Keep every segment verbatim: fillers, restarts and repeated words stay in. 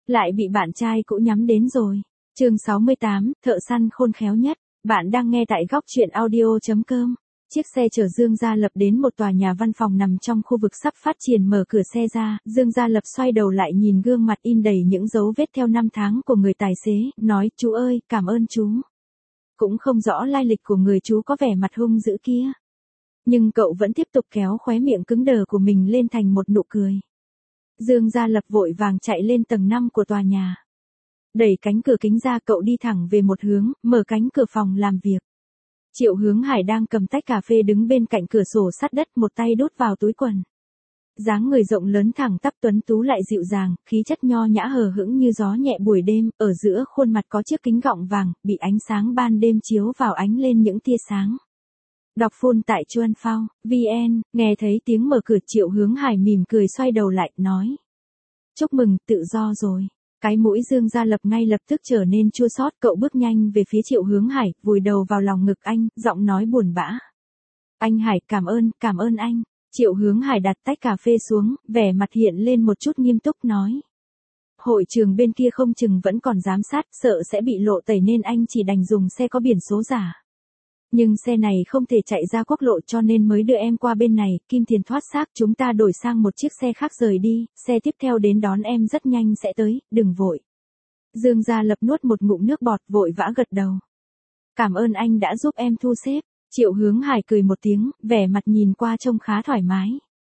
Lại bị bạn trai cũ nhắm đến rồi. Chương sáu mươi tám, thợ săn khôn khéo nhất. Bạn đang nghe tại góc truyện audio chấm com. Chiếc xe chở Dương Gia Lập đến một tòa nhà văn phòng nằm trong khu vực sắp phát triển. Mở cửa xe ra, Dương Gia Lập xoay đầu lại nhìn gương mặt in đầy những dấu vết theo năm tháng của người tài xế, nói: "Chú ơi, cảm ơn chú." Cũng không rõ lai lịch của người chú có vẻ mặt hung dữ kia. Nhưng cậu vẫn tiếp tục kéo khóe miệng cứng đờ của mình lên thành một nụ cười. Dương Gia Lập vội vàng chạy lên tầng năm của tòa nhà. Đẩy cánh cửa kính ra, cậu đi thẳng về một hướng, mở cánh cửa phòng làm việc. Triệu Hướng Hải đang cầm tách cà phê đứng bên cạnh cửa sổ sát đất, một tay đút vào túi quần. Dáng người rộng lớn thẳng tắp tuấn tú lại dịu dàng, khí chất nho nhã hờ hững như gió nhẹ buổi đêm, ở giữa khuôn mặt có chiếc kính gọng vàng, bị ánh sáng ban đêm chiếu vào ánh lên những tia sáng. Đọc full tại chuan phao chấm vn, nghe thấy tiếng mở cửa Triệu Hướng Hải mỉm cười xoay đầu lại, nói: "Chúc mừng, tự do rồi." Cái mũi Dương Gia Lập ngay lập tức trở nên chua xót, cậu bước nhanh về phía Triệu Hướng Hải, vùi đầu vào lòng ngực anh, giọng nói buồn bã: "Anh Hải, cảm ơn, cảm ơn anh." Triệu Hướng Hải đặt tách cà phê xuống, vẻ mặt hiện lên một chút nghiêm túc, nói: "Hội trường bên kia không chừng vẫn còn giám sát, sợ sẽ bị lộ tẩy nên anh chỉ đành dùng xe có biển số giả. Nhưng xe này không thể chạy ra quốc lộ cho nên mới đưa em qua bên này, kim tiền thoát xác, chúng ta đổi sang một chiếc xe khác rời đi, xe tiếp theo đến đón em rất nhanh sẽ tới, đừng vội." Dương Gia Lập nuốt một ngụm nước bọt, vội vã gật đầu. "Cảm ơn anh đã giúp em thu xếp." Triệu Hướng Hải cười một tiếng, vẻ mặt nhìn qua trông khá thoải mái.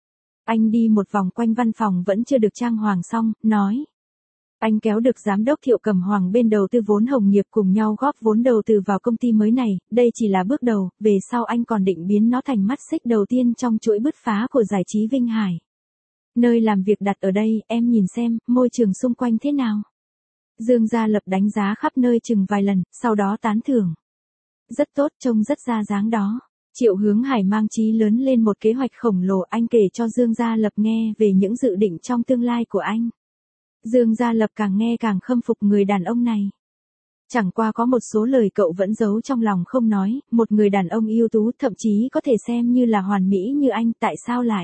Anh đi một vòng quanh văn phòng vẫn chưa được trang hoàng xong, nói: "Anh kéo được giám đốc Thiệu Cẩm Hoàng bên đầu tư vốn Hồng Nghiệp cùng nhau góp vốn đầu tư vào công ty mới này, đây chỉ là bước đầu, về sau anh còn định biến nó thành mắt xích đầu tiên trong chuỗi bứt phá của giải trí Vinh Hải. Nơi làm việc đặt ở đây, em nhìn xem, môi trường xung quanh thế nào?" Dương Gia Lập đánh giá khắp nơi chừng vài lần, sau đó tán thưởng: "Rất tốt, trông rất ra dáng đó." Triệu Hướng Hải mang chí lớn lên một kế hoạch khổng lồ, anh kể cho Dương Gia Lập nghe về những dự định trong tương lai của anh. Dương Gia Lập càng nghe càng khâm phục người đàn ông này. Chẳng qua có một số lời cậu vẫn giấu trong lòng không nói, một người đàn ông ưu tú, thậm chí có thể xem như là hoàn mỹ như anh, tại sao lại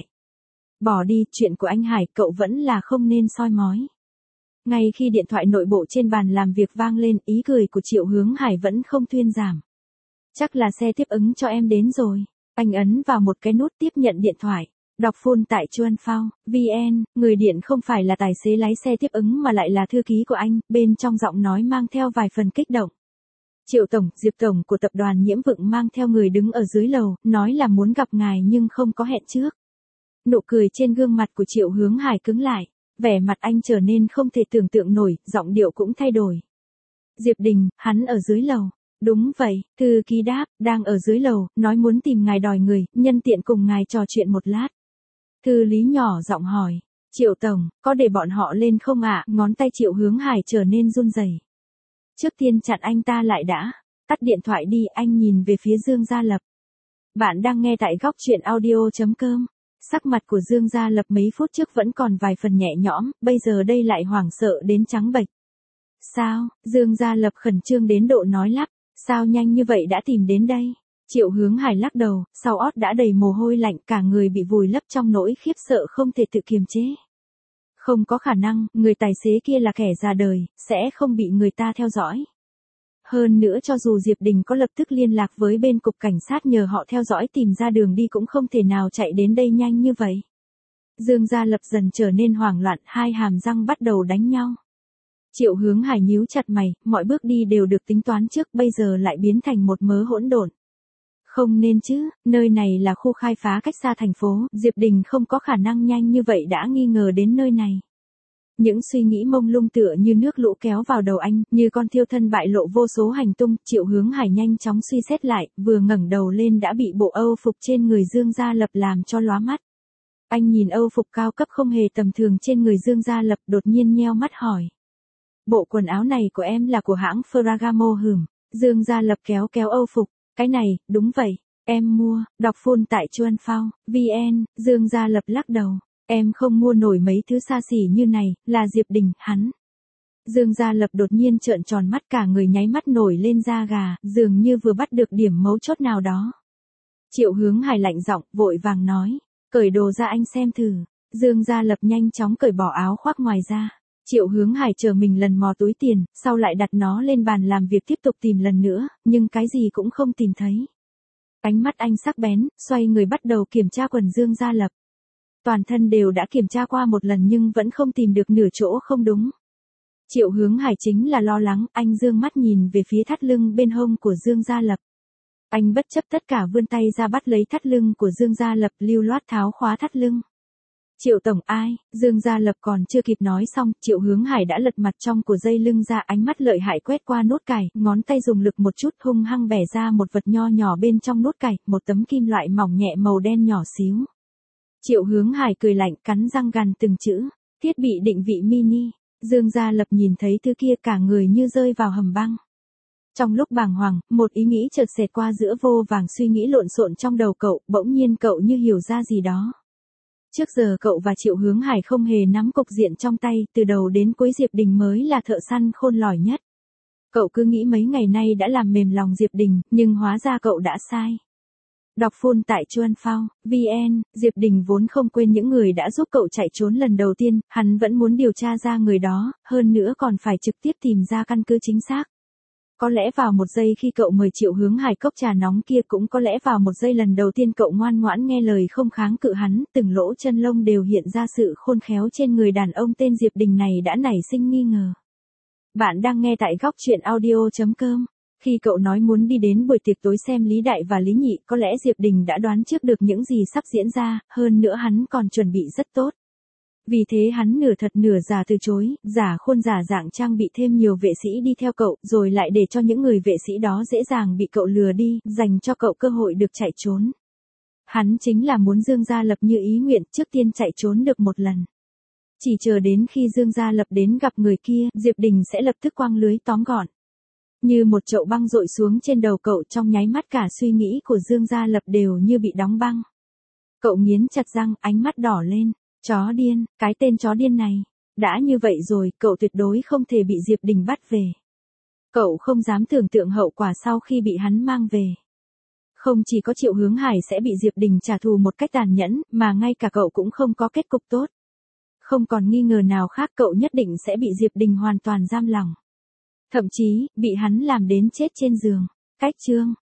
bỏ đi? Chuyện của anh Hải cậu vẫn là không nên soi mói. Ngay khi điện thoại nội bộ trên bàn làm việc vang lên, ý cười của Triệu Hướng Hải vẫn không thuyên giảm. "Chắc là xe tiếp ứng cho em đến rồi." Anh ấn vào một cái nút tiếp nhận điện thoại. Đọc full tại chuan phao chấm vn, người điện không phải là tài xế lái xe tiếp ứng mà lại là thư ký của anh, bên trong giọng nói mang theo vài phần kích động. "Triệu Tổng, Diệp Tổng của tập đoàn Nhiễm Vượng mang theo người đứng ở dưới lầu, nói là muốn gặp ngài nhưng không có hẹn trước." Nụ cười trên gương mặt của Triệu Hướng Hải cứng lại, vẻ mặt anh trở nên không thể tưởng tượng nổi, giọng điệu cũng thay đổi. "Diệp Đình, hắn ở dưới lầu." "Đúng vậy," thư ký đáp, "đang ở dưới lầu, nói muốn tìm ngài đòi người, nhân tiện cùng ngài trò chuyện một lát." Thư lý nhỏ giọng hỏi: "Triệu Tổng, có để bọn họ lên không ạ?" Ngón tay Triệu Hướng Hải trở nên run rẩy. Trước tiên chặn anh ta lại đã. "Tắt điện thoại đi." Anh nhìn về phía Dương Gia Lập. Bạn đang nghe tại góc truyện audio chấm com. Sắc mặt của Dương Gia Lập mấy phút trước vẫn còn vài phần nhẹ nhõm, bây giờ đây lại hoảng sợ đến trắng bệch. "Sao?" Dương Gia Lập khẩn trương đến độ nói lắp. "Sao nhanh như vậy đã tìm đến đây?" Triệu Hướng Hải lắc đầu, sau ót đã đầy mồ hôi lạnh, cả người bị vùi lấp trong nỗi khiếp sợ không thể tự kiềm chế. Không có khả năng, người tài xế kia là kẻ già đời, sẽ không bị người ta theo dõi. Hơn nữa cho dù Diệp Đình có lập tức liên lạc với bên cục cảnh sát nhờ họ theo dõi tìm ra đường đi cũng không thể nào chạy đến đây nhanh như vậy. Dương Gia Lập dần trở nên hoảng loạn, hai hàm răng bắt đầu đánh nhau. Triệu Hướng Hải nhíu chặt mày, mọi bước đi đều được tính toán trước, bây giờ lại biến thành một mớ hỗn độn. Không nên chứ, nơi này là khu khai phá cách xa thành phố, Diệp Đình không có khả năng nhanh như vậy đã nghi ngờ đến nơi này. Những suy nghĩ mông lung tựa như nước lũ kéo vào đầu anh, như con thiêu thân bại lộ vô số hành tung. Triệu Hướng Hải nhanh chóng suy xét lại, vừa ngẩng đầu lên đã bị bộ Âu phục trên người Dương Gia Lập làm cho lóa mắt. Anh nhìn Âu phục cao cấp không hề tầm thường trên người Dương Gia Lập, đột nhiên nheo mắt hỏi: "Bộ quần áo này của em là của hãng Ferragamo hửm?" Dương Gia Lập kéo kéo Âu phục. "Cái này, đúng vậy, em mua." Đọc full tại chuan phao chấm vn, Dương Gia Lập lắc đầu. "Em không mua nổi mấy thứ xa xỉ như này, là Diệp Đình, hắn." Dương Gia Lập đột nhiên trợn tròn mắt, cả người nháy mắt nổi lên da gà, dường như vừa bắt được điểm mấu chốt nào đó. Triệu Hướng Hải lạnh giọng, vội vàng nói: "Cởi đồ ra anh xem thử." Dương Gia Lập nhanh chóng cởi bỏ áo khoác ngoài ra. Triệu Hướng Hải chờ mình lần mò túi tiền, sau lại đặt nó lên bàn làm việc tiếp tục tìm lần nữa, nhưng cái gì cũng không tìm thấy. Ánh mắt anh sắc bén, xoay người bắt đầu kiểm tra quần Dương Gia Lập. Toàn thân đều đã kiểm tra qua một lần nhưng vẫn không tìm được nửa chỗ không đúng. Triệu Hướng Hải chính là lo lắng, anh dương mắt nhìn về phía thắt lưng bên hông của Dương Gia Lập. Anh bất chấp tất cả vươn tay ra bắt lấy thắt lưng của Dương Gia Lập, lưu loát tháo khóa thắt lưng. Triệu tổng ai, Dương Gia Lập còn chưa kịp nói xong, Triệu Hướng Hải đã lật mặt trong của dây lưng ra, ánh mắt lợi hại quét qua nút cài, ngón tay dùng lực một chút hung hăng bẻ ra một vật nho nhỏ bên trong nút cài, một tấm kim loại mỏng nhẹ màu đen nhỏ xíu. Triệu Hướng Hải cười lạnh, cắn răng gằn từng chữ, thiết bị định vị mini. Dương Gia Lập nhìn thấy thứ kia cả người như rơi vào hầm băng. Trong lúc bàng hoàng, một ý nghĩ chợt xẹt qua giữa vô vàng suy nghĩ lộn xộn trong đầu cậu, bỗng nhiên cậu như hiểu ra gì đó. Trước giờ cậu và Triệu Hướng Hải không hề nắm cục diện trong tay, từ đầu đến cuối Diệp Đình mới là thợ săn khôn lỏi nhất. Cậu cứ nghĩ mấy ngày nay đã làm mềm lòng Diệp Đình, nhưng hóa ra cậu đã sai. Đọc full tại Chuan Phao, vn, Diệp Đình vốn không quên những người đã giúp cậu chạy trốn lần đầu tiên, hắn vẫn muốn điều tra ra người đó, hơn nữa còn phải trực tiếp tìm ra căn cứ chính xác. Có lẽ vào một giây khi cậu mời Triệu Hướng Hải cốc trà nóng kia, cũng có lẽ vào một giây lần đầu tiên cậu ngoan ngoãn nghe lời không kháng cự hắn, từng lỗ chân lông đều hiện ra sự khôn khéo trên người đàn ông tên Diệp Đình này đã nảy sinh nghi ngờ. Bạn đang nghe tại góc truyện audio chấm com. Khi cậu nói muốn đi đến buổi tiệc tối xem Lý Đại và Lý Nhị, có lẽ Diệp Đình đã đoán trước được những gì sắp diễn ra, hơn nữa hắn còn chuẩn bị rất tốt. Vì thế hắn nửa thật nửa giả từ chối, giả khuôn giả dạng trang bị thêm nhiều vệ sĩ đi theo cậu, rồi lại để cho những người vệ sĩ đó dễ dàng bị cậu lừa đi, dành cho cậu cơ hội được chạy trốn. Hắn chính là muốn Dương Gia Lập như ý nguyện, trước tiên chạy trốn được một lần. Chỉ chờ đến khi Dương Gia Lập đến gặp người kia, Diệp Đình sẽ lập tức quăng lưới tóm gọn. Như một chậu băng dội xuống trên đầu cậu, trong nháy mắt cả suy nghĩ của Dương Gia Lập đều như bị đóng băng. Cậu nghiến chặt răng, ánh mắt đỏ lên. Chó điên, cái tên chó điên này. Đã như vậy rồi, cậu tuyệt đối không thể bị Diệp Đình bắt về. Cậu không dám tưởng tượng hậu quả sau khi bị hắn mang về. Không chỉ có Triệu Hướng Hải sẽ bị Diệp Đình trả thù một cách tàn nhẫn, mà ngay cả cậu cũng không có kết cục tốt. Không còn nghi ngờ nào khác, cậu nhất định sẽ bị Diệp Đình hoàn toàn giam lòng. Thậm chí, bị hắn làm đến chết trên giường. Cách chương